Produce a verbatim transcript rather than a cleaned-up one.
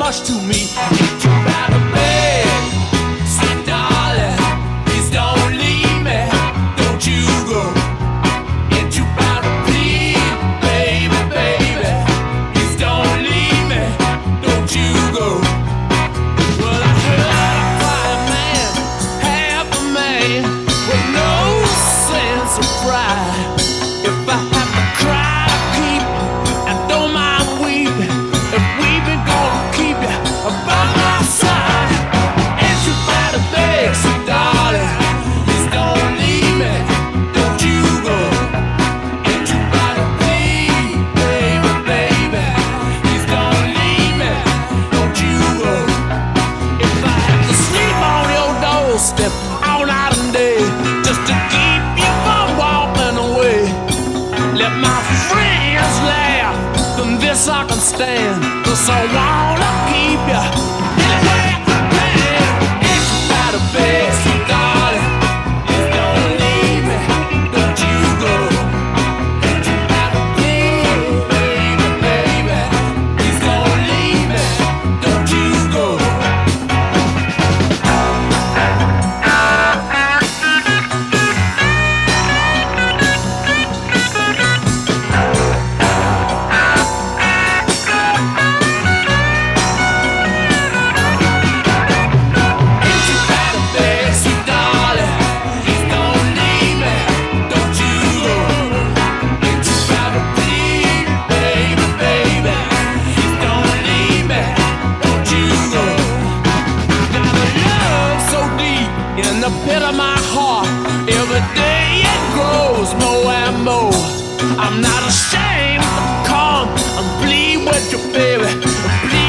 much to me. Ain't you about to beg? Sweet darling, please don't leave me. Don't you go. Ain't you about to plead, baby, baby? Please don't leave me. Don't you go. Well, I heard a quiet man, half a man, with no sense of pride. If I have to cry to keep, I don't mind weeping. If weeping gonna keep you by my side, ain't you about to beg, sweet darling? Please don't leave me. Don't you go. Ain't you about to plead, baby, baby? Please don't leave me. Don't you go. If I have to sleep on your doorstep all night and day just to keep you from walking away, let my friends laugh, then this I can stand. 'Cause I wanna keep you anywhere I can. Ain't you about to beg, sweet darling? Please don't leave me. Don't you go. Ain't you about to plead, baby, baby? Please don't leave me. Don't you go. In the pit of my heart, every day it grows more and more. I'm not ashamed to come and bleed with you, baby. Bleed